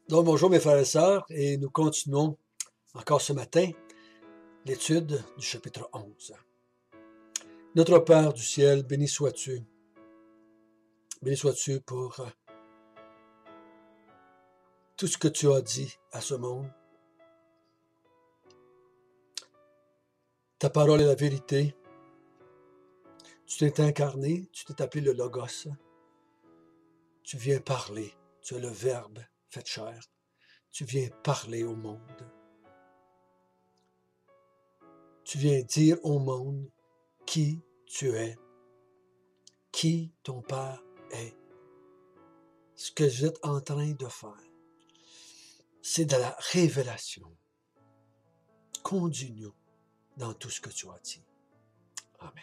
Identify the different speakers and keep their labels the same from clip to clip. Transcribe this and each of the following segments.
Speaker 1: Donc, bonjour mes frères et sœurs, et nous continuons encore ce matin l'étude du chapitre 11. Notre Père du ciel, béni sois-tu pour tout ce que tu as dit à ce monde. Ta parole est la vérité. Tu t'es incarné, tu t'es appelé le Logos. Tu viens parler, tu es le Verbe fait chair. Tu viens parler au monde. Tu viens dire au monde qui tu es, qui ton Père est. Ce que vous êtes en train de faire, c'est de la révélation. Conduis-nous dans tout ce que tu as dit. Amen.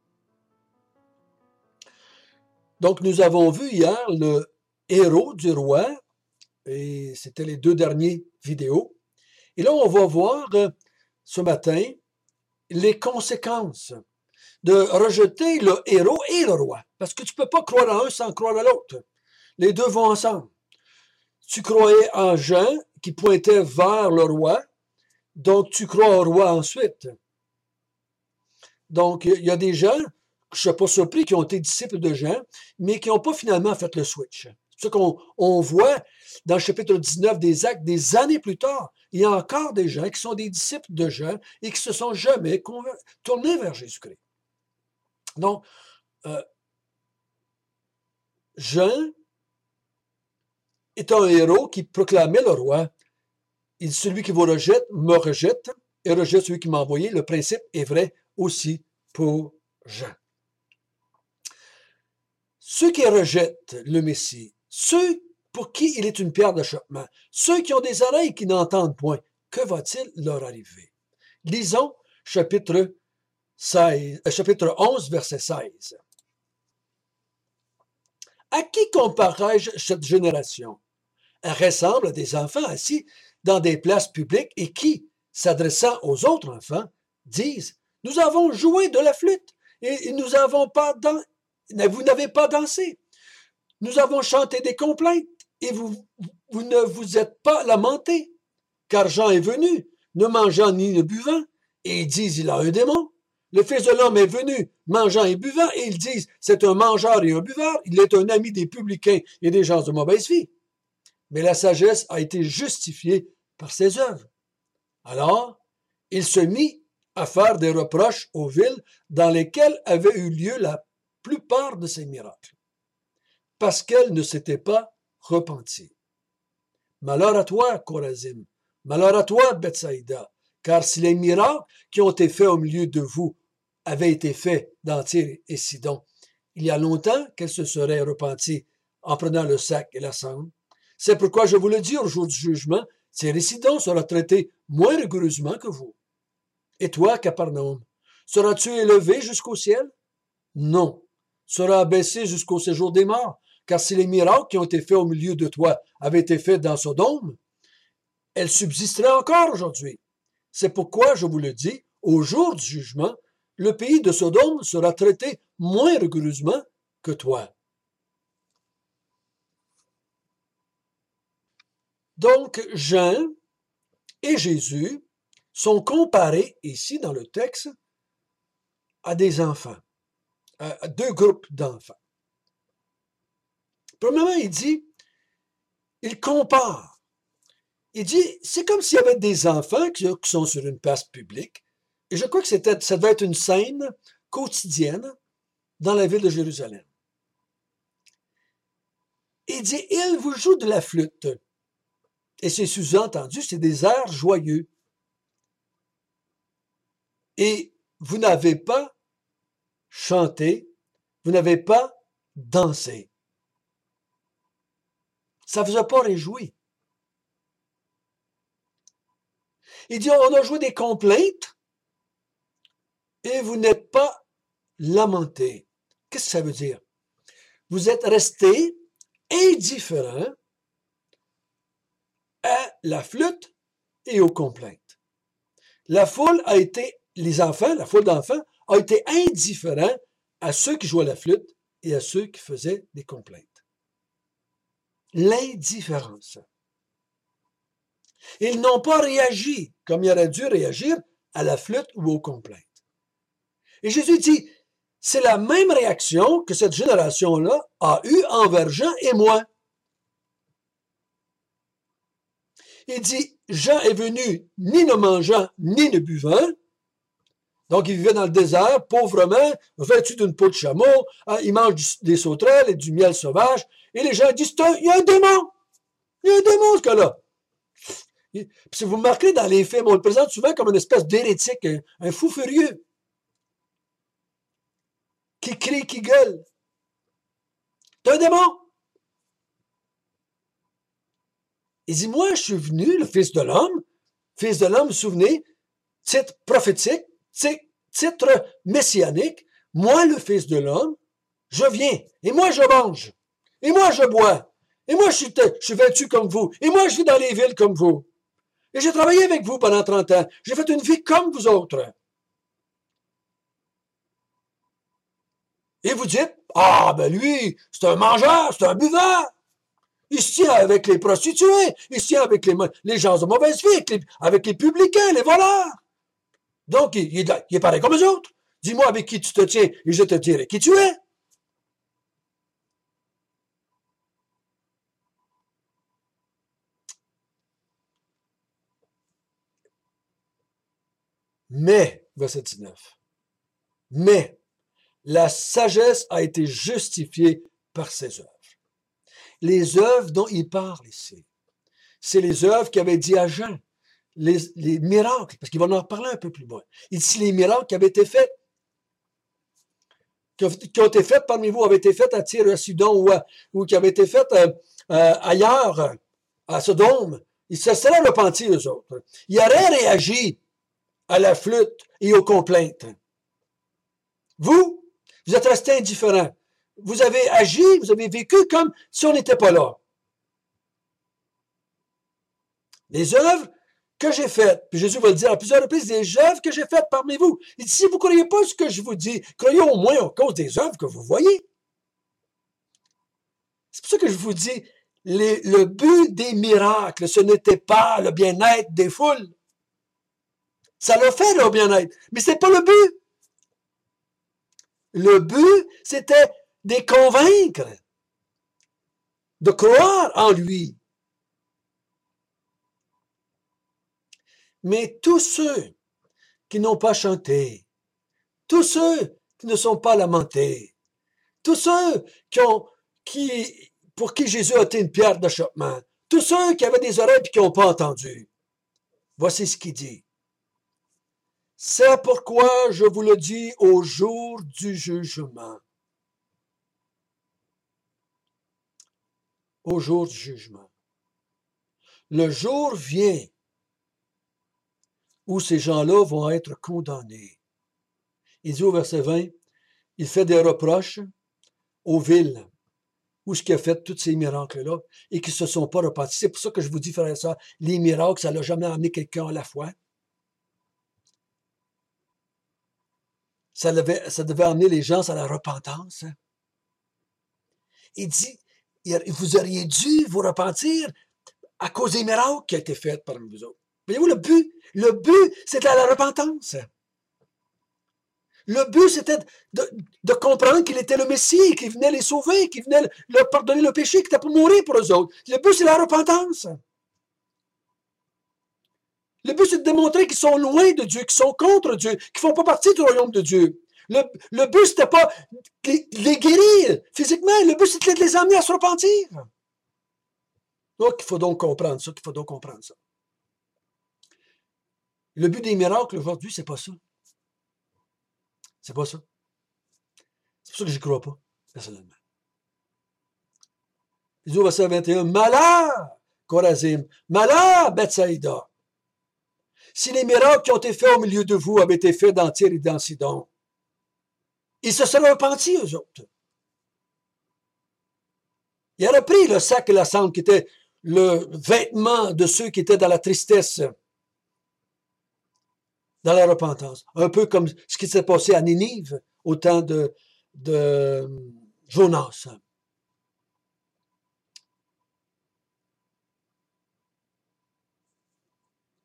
Speaker 1: Donc, nous avons vu hier le héros du roi, et c'était les deux dernières vidéos. Et là, on va voir ce matin les conséquences de rejeter le héros et le roi. Parce que tu ne peux pas croire à un sans croire à l'autre. Les deux vont ensemble. Tu croyais en Jean qui pointait vers le roi, donc tu crois au roi ensuite. Donc, il y a des gens, je ne suis pas surpris, qui ont été disciples de Jean, mais qui n'ont pas finalement fait le switch. C'est ça qu'on voit dans le chapitre 19 des Actes, des années plus tard. Il y a encore des gens qui sont des disciples de Jean et qui ne se sont jamais tournés vers Jésus-Christ. Donc, Jean est un héros qui proclamait le roi. Il dit, celui qui vous rejette, me rejette, et rejette celui qui m'a envoyé. Le principe est vrai aussi pour Jean. Ceux qui rejettent le Messie, ceux pour qui il est une pierre d'achoppement, ceux qui ont des oreilles qui n'entendent point, que va-t-il leur arriver? Lisons chapitre 11, verset 16. À qui comparerai-je cette génération? Elle ressemble à des enfants assis dans des places publiques et qui, s'adressant aux autres enfants, disent « Nous avons joué de la flûte et vous n'avez pas dansé. Nous avons chanté des complaintes et vous ne vous êtes pas lamentés. Car Jean est venu, ne mangeant ni ne buvant, et ils disent « Il a un démon. » Le Fils de l'homme est venu, mangeant et buvant, et ils disent « C'est un mangeur et un buveur, il est un ami des publicains et des gens de mauvaise vie. » Mais la sagesse a été justifiée par ses œuvres. Alors, il se mit à faire des reproches aux villes dans lesquelles avaient eu lieu la plupart de ses miracles, parce qu'elles ne s'étaient pas repenties. Malheur à toi, Chorazim, malheur à toi, Bethsaïda, car si les miracles qui ont été faits au milieu de vous avaient été faits dans Tyr et Sidon, il y a longtemps qu'elles se seraient repenties en prenant le sac et la cendre. C'est pourquoi je vous le dis au jour du jugement, Tyr et Sidon sera traité moins rigoureusement que vous. Et toi, Capernaum, seras-tu élevé jusqu'au ciel? Non. Seras abaissé jusqu'au séjour des morts, car si les miracles qui ont été faits au milieu de toi avaient été faits dans Sodome, elles subsisteraient encore aujourd'hui. C'est pourquoi je vous le dis, au jour du jugement, le pays de Sodome sera traité moins rigoureusement que toi. Donc, Jean et Jésus sont comparés ici dans le texte à des enfants, à deux groupes d'enfants. Premièrement, il compare. Il dit, c'est comme s'il y avait des enfants qui sont sur une place publique, et je crois que ça devait être une scène quotidienne dans la ville de Jérusalem. Il dit, il vous joue de la flûte. Et c'est sous-entendu, c'est des airs joyeux. Et vous n'avez pas chanté, vous n'avez pas dansé. Ça ne vous a pas réjoui. Il dit, on a joué des complaintes et vous n'êtes pas lamenté. Qu'est-ce que ça veut dire? Vous êtes resté indifférent à la flûte et aux complaintes. La foule d'enfants a été indifférent à ceux qui jouaient la flûte et à ceux qui faisaient des complaintes. L'indifférence. Ils n'ont pas réagi comme ils auraient dû réagir à la flûte ou aux complaintes. Et Jésus dit, c'est la même réaction que cette génération-là a eue envers Jean et moi. Il dit, Jean est venu ni ne mangeant, ni ne buvant. Donc, il vivait dans le désert, pauvrement, vêtu d'une peau de chameau. Il mange des sauterelles et du miel sauvage. Et les gens disent, il y a un démon. Il y a un démon, ce gars-là. Puis si vous remarquez dans les films, on le présente souvent comme une espèce d'hérétique, un fou furieux, qui crie, qui gueule. C'est un démon. Il dit, moi, je suis venu, le Fils de l'homme, vous vous souvenez, titre prophétique, titre messianique, moi, le Fils de l'homme, je viens, et moi, je mange, et moi, je bois, et moi, je suis vêtu comme vous, et moi, je vis dans les villes comme vous. Et j'ai travaillé avec vous pendant 30 ans. J'ai fait une vie comme vous autres. Et vous dites, ah, ben lui, c'est un mangeur, c'est un buveur. Il se tient avec les prostituées, il se tient avec les gens de mauvaise vie, avec les publicains, les voleurs. Donc, il est pareil comme eux autres. Dis-moi avec qui tu te tiens et je te dirai qui tu es. Mais, verset 19, mais la sagesse a été justifiée par ses œuvres. Les œuvres dont il parle ici, c'est les œuvres qu'il avait dit à Jean, les miracles, parce qu'il va en reparler un peu plus loin. Il dit les miracles qui avaient été faits, qui ont été faits parmi vous, avaient été faits à Tyr, à Sidon, ou qui avaient été faits ailleurs, à Sodome. Ils se seraient repentis, eux autres. Ils auraient réagi à la flûte et aux complaintes. Vous êtes restés indifférents. Vous avez agi, vous avez vécu comme si on n'était pas là. Les œuvres que j'ai faites, puis Jésus va le dire à plusieurs reprises, des œuvres que j'ai faites parmi vous. Il dit, si vous ne croyez pas ce que je vous dis, croyez au moins à cause des œuvres que vous voyez. C'est pour ça que je vous dis, le but des miracles, ce n'était pas le bien-être des foules. Ça l'a fait leur bien-être, mais ce n'est pas le but. Le but, c'était de les convaincre, de croire en lui. Mais tous ceux qui n'ont pas chanté, tous ceux qui ne sont pas lamentés, tous ceux pour qui Jésus a été une pierre d'achoppement, tous ceux qui avaient des oreilles et qui n'ont pas entendu, voici ce qu'il dit. C'est pourquoi je vous le dis au jour du jugement. Au jour du jugement. Le jour vient où ces gens-là vont être condamnés. Il dit au verset 20, il fait des reproches aux villes où ce qui a fait tous ces miracles-là et qui ne se sont pas repentis. C'est pour ça que je vous dis, frère et sœurs, les miracles, ça n'a jamais amené quelqu'un à la foi. Ça devait amener les gens à la repentance. Il dit, vous auriez dû vous repentir à cause des miracles qui ont été faits par vous autres. Voyez-vous, le but, c'était la repentance. Le but, c'était de comprendre qu'il était le Messie, qu'il venait les sauver, qu'il venait leur pardonner le péché, qu'il était pour mourir pour eux autres. Le but, c'est la repentance. Le but, c'est de démontrer qu'ils sont loin de Dieu, qu'ils sont contre Dieu, qu'ils ne font pas partie du royaume de Dieu. Le but, c'était pas de les guérir physiquement. Le but, c'était de les amener à se repentir. Donc, il faut donc comprendre ça. Le but des miracles aujourd'hui, c'est pas ça. C'est pas ça. C'est pour ça que je n'y crois pas, personnellement. Il dit au verset 21, malheur, Chorazim, malheur, Bethsaïda. Si les miracles qui ont été faits au milieu de vous avaient été faits dans Tyr et dans Sidon, ils se seraient repentis, eux autres. Il aurait pris le sac et la cendre qui était le vêtement de ceux qui étaient dans la tristesse, dans la repentance. Un peu comme ce qui s'est passé à Ninive au temps de Jonas.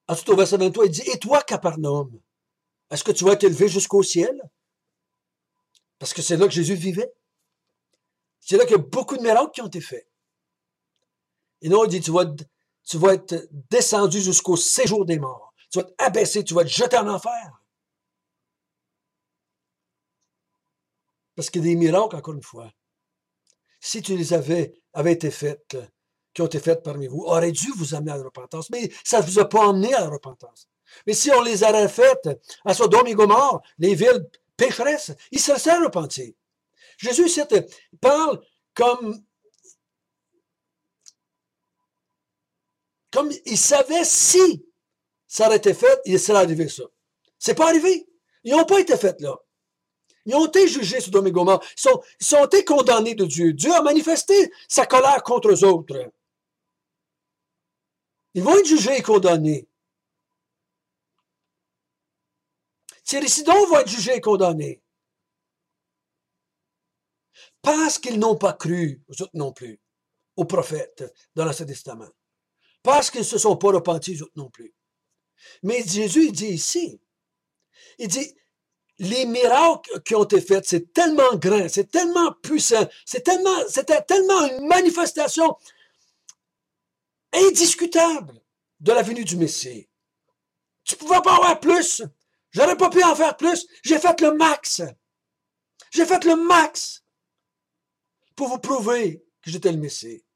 Speaker 1: Ensuite, au verset 23, il dit, et toi, Capernaum, est-ce que tu vas être élevé jusqu'au ciel? Parce que c'est là que Jésus vivait. C'est là qu'il y a beaucoup de miracles qui ont été faits. Et non, il dit, tu vas être descendu jusqu'au séjour des morts. Tu vas être abaissé, tu vas être jeté en enfer. Parce que des miracles, encore une fois, si tu les avaient été faites, qui ont été faites parmi vous, auraient dû vous amener à la repentance. Mais ça ne vous a pas amené à la repentance. Mais si on les aurait faites à Sodome et Gomorrhe, les villes pécheresses, ils se seraient repentis. Jésus ici parle comme il savait si ça aurait été fait, il serait arrivé ça. C'est pas arrivé. Ils n'ont pas été faits là. Ils ont été jugés, Sodome et Gomorrhe. Ils ont été condamnés de Dieu. Dieu a manifesté sa colère contre eux autres. Ils vont être jugés et condamnés. Thierry Sidon va être jugé et condamné. Parce qu'ils n'ont pas cru, aux autres non plus, aux prophètes dans l'Ancien Testament. Parce qu'ils ne se sont pas repentis, aux autres non plus. Mais Jésus, il dit ici, il dit, les miracles qui ont été faits, c'est tellement grand, c'est tellement puissant, c'était tellement une manifestation indiscutable de la venue du Messie. Tu ne pouvais pas avoir plus. J'aurais pas pu en faire plus. J'ai fait le max. J'ai fait le max pour vous prouver que j'étais le Messie.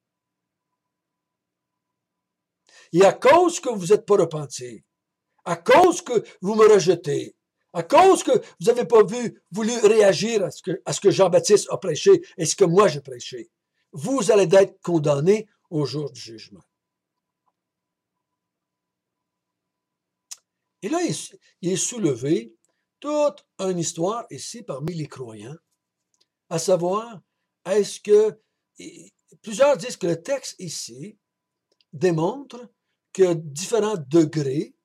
Speaker 1: Et à cause que vous n'êtes pas repentis, à cause que vous me rejetez, à cause que vous n'avez pas voulu réagir à ce que Jean-Baptiste a prêché et ce que moi j'ai prêché, vous allez être condamnés au jour du jugement. Et là, il est soulevé toute une histoire ici parmi les croyants, à savoir, est-ce que, plusieurs disent que le texte ici démontre qu'il y a différents degrés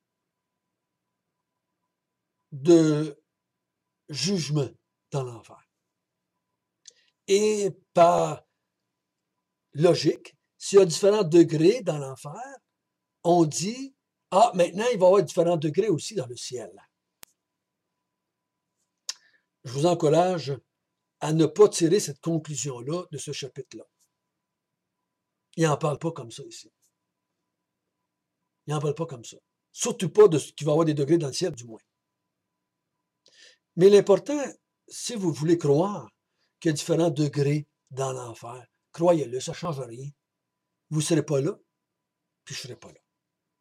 Speaker 1: de jugement dans l'enfer. Et par logique, s'il y a différents degrés dans l'enfer, on dit, ah, maintenant, il va y avoir différents degrés aussi dans le ciel. Je vous encourage à ne pas tirer cette conclusion-là de ce chapitre-là. Il n'en parle pas comme ça ici. Il n'en parle pas comme ça. Surtout pas de ce qu'il va y avoir des degrés dans le ciel, du moins. Mais l'important, si vous voulez croire qu'il y a différents degrés dans l'enfer, croyez-le, ça ne change rien. Vous ne serez pas là, puis je ne serai pas là.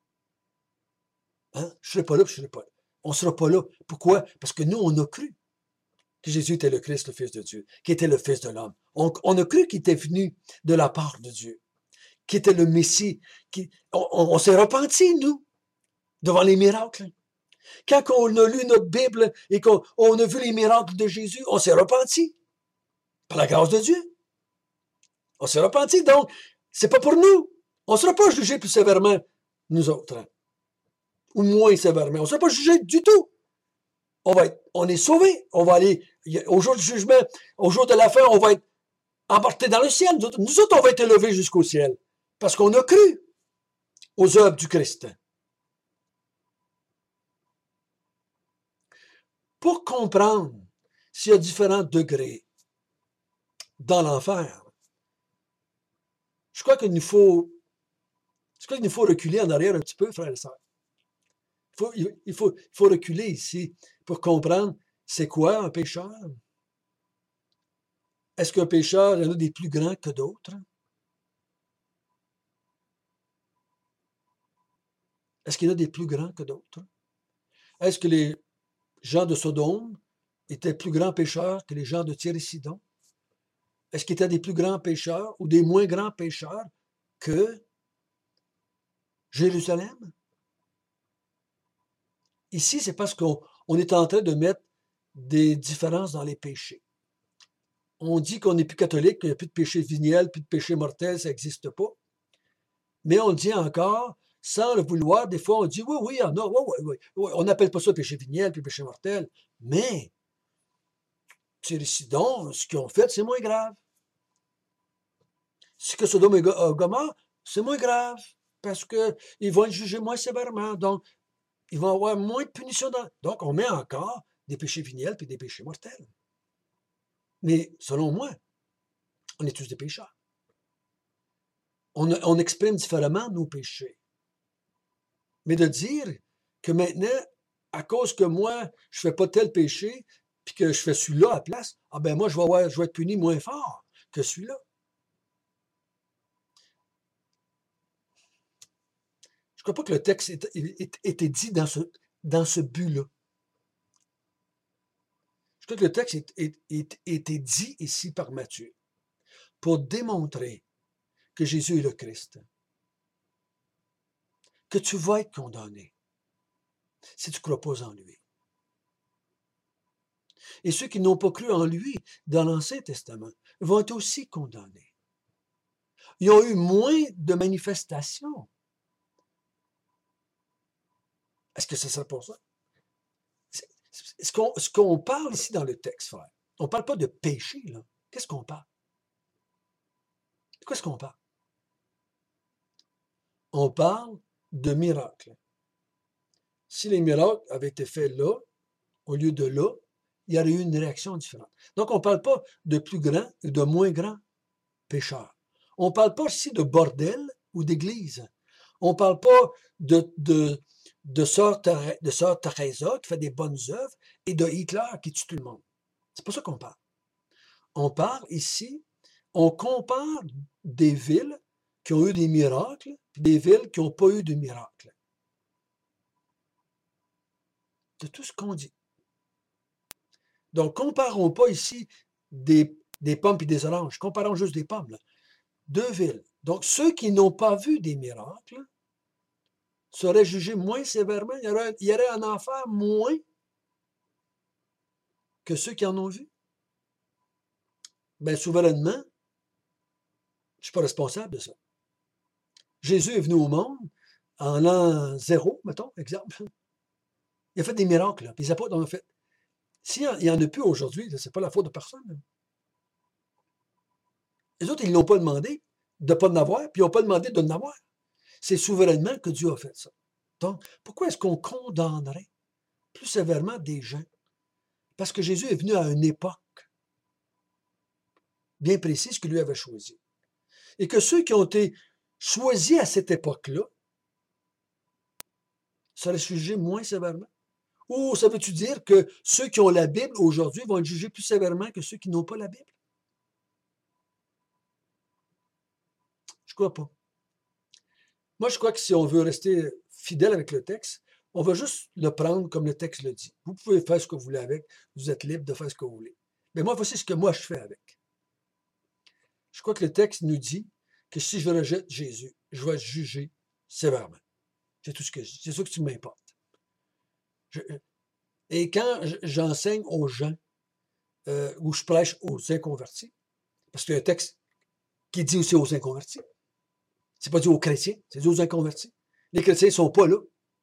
Speaker 1: Hein? Je ne serai pas là, puis je ne serai pas là. On ne sera pas là. Pourquoi? Parce que nous, on a cru que Jésus était le Christ, le Fils de Dieu, qui était le Fils de l'homme. On a cru qu'il était venu de la part de Dieu, qui était le Messie. On s'est repenti, nous, devant les miracles. Quand on a lu notre Bible et qu'on a vu les miracles de Jésus, on s'est repenti. Par la grâce de Dieu. On s'est repenti, donc, c'est pas pour nous. On ne sera pas jugé plus sévèrement, nous autres. Hein, ou moins sévèrement. On ne sera pas jugé du tout. On est sauvés. On va aller, au jour du jugement, au jour de la fin, on va être emportés dans le ciel. Nous autres, on va être élevés jusqu'au ciel. Parce qu'on a cru aux œuvres du Christ. Pour comprendre s'il y a différents degrés dans l'enfer, je crois qu'il nous faut reculer en arrière un petit peu, frères et sœurs. Il faut reculer ici pour comprendre c'est quoi un pécheur. Est-ce qu'un pécheur, il y en a des plus grands que d'autres? Est-ce qu'il y en a des plus grands que d'autres? Est-ce que les gens de Sodome étaient plus grands pécheurs que les gens de Tyr et Sidon? Est-ce qu'ils étaient des plus grands pécheurs ou des moins grands pécheurs que Jérusalem? Ici, c'est parce qu'on est en train de mettre des différences dans les péchés. On dit qu'on n'est plus catholique, qu'il n'y a plus de péché véniel, plus de péché mortel, ça n'existe pas. Mais on le dit encore, sans le vouloir, des fois on dit oui, oui, il y en a, oui. On n'appelle pas ça péché véniel, puis péché mortel. Mais, Tyr et Sidon, ce qu'ils ont fait, c'est moins grave. Ce que Sodome et Gomorrhe, c'est moins grave. parce qu'ils vont être jugés moins sévèrement. Donc, ils vont avoir moins de punition. Donc, on met encore des péchés veniels puis des péchés mortels. Mais selon moi, on est tous des pécheurs. On exprime différemment nos péchés. Mais de dire que maintenant, à cause que moi, je ne fais pas tel péché, puis que je fais celui-là à la place, ah ben moi, je vais être puni moins fort que celui-là. Je ne crois pas que le texte était dit dans ce but-là. Je crois que le texte était dit ici par Matthieu pour démontrer que Jésus est le Christ, que tu vas être condamné si tu ne crois pas en lui. Et ceux qui n'ont pas cru en lui dans l'Ancien Testament vont être aussi condamnés. Ils ont eu moins de manifestations. Est-ce que ce serait pour ça? Ce qu'on parle ici dans le texte, frère, on ne parle pas de péché, là. Qu'est-ce qu'on parle? Qu'est-ce qu'on parle? On parle de miracles. Si les miracles avaient été faits là, au lieu de là, il y aurait eu une réaction différente. Donc, on ne parle pas de plus grands et de moins grands pécheurs. On ne parle pas ici de bordel ou d'église. On ne parle pas de sœur Teresa qui fait des bonnes œuvres et de Hitler qui tue tout le monde. C'est pas ça qu'on parle. On parle ici, on compare des villes qui ont eu des miracles et des villes qui n'ont pas eu de miracles. C'est tout ce qu'on dit. Donc, comparons pas ici des pommes et des oranges. Comparons juste des pommes. Là. Deux villes. Donc, ceux qui n'ont pas vu des miracles seraient jugés moins sévèrement. Il y aurait un enfer moins que ceux qui en ont vu. Bien, souverainement, je ne suis pas responsable de ça. Jésus est venu au monde en l'an 0, mettons, exemple. Il a fait des miracles. Là. Les apôtres en ont fait. S'il n'y en a plus aujourd'hui, ce n'est pas la faute de personne. Là. Les autres, ils ne l'ont pas demandé de ne pas en avoir, puis ils n'ont pas demandé de en avoir. C'est souverainement que Dieu a fait ça. Donc, pourquoi est-ce qu'on condamnerait plus sévèrement des gens? Parce que Jésus est venu à une époque bien précise que lui avait choisie. Et que ceux qui ont été choisis à cette époque-là seraient jugés moins sévèrement. Ou ça veut-tu dire que ceux qui ont la Bible aujourd'hui vont être jugés plus sévèrement que ceux qui n'ont pas la Bible? Je ne crois pas. Moi, je crois que si on veut rester fidèle avec le texte, on va juste le prendre comme le texte le dit. Vous pouvez faire ce que vous voulez avec, vous êtes libre de faire ce que vous voulez. Mais moi, voici ce que moi je fais avec. Je crois que le texte nous dit que si je rejette Jésus, je vais être jugé sévèrement. C'est tout ce que je dis. C'est ça qui m'importe. Et quand j'enseigne aux gens, ou je prêche aux inconvertis, parce qu'il y a un texte qui dit aussi aux inconvertis, c'est pas dit aux chrétiens, c'est dit aux inconvertis. Les chrétiens ne sont pas là.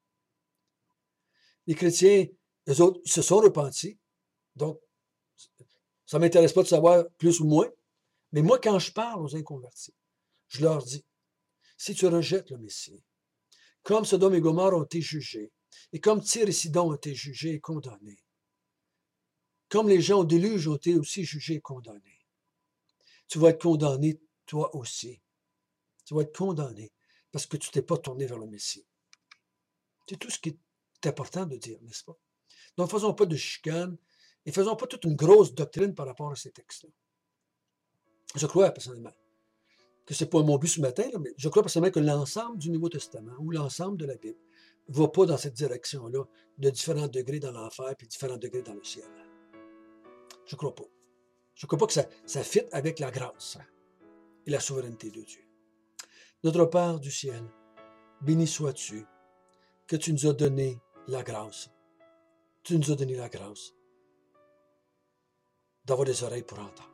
Speaker 1: Les chrétiens, eux autres, se sont repentis. Donc, ça ne m'intéresse pas de savoir plus ou moins. Mais moi, quand je parle aux inconvertis, je leur dis, si tu rejettes le Messie, comme Sodome et Gomorrhe ont été jugés, et comme Tyr et Sidon ont été jugés et condamnés, comme les gens au déluge ont été aussi jugés et condamnés, tu vas être condamné toi aussi. Tu vas être condamné parce que tu ne t'es pas tourné vers le Messie. C'est tout ce qui est important de dire, n'est-ce pas? Donc, faisons pas de chicane et faisons pas toute une grosse doctrine par rapport à ces textes-là. Je crois personnellement que ce n'est pas mon but ce matin, là, mais je crois personnellement que l'ensemble du Nouveau Testament ou l'ensemble de la Bible ne va pas dans cette direction-là de différents degrés dans l'enfer et différents degrés dans le ciel. Je ne crois pas. Je ne crois pas que ça fit avec la grâce et la souveraineté de Dieu. Notre Père du ciel, béni sois-tu que tu nous as donné la grâce. Tu nous as donné la grâce d'avoir des oreilles pour entendre.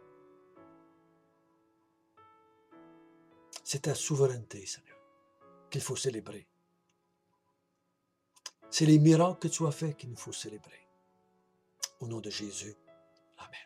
Speaker 1: C'est ta souveraineté, Seigneur, qu'il faut célébrer. C'est les miracles que tu as faits qu'il nous faut célébrer. Au nom de Jésus, Amen.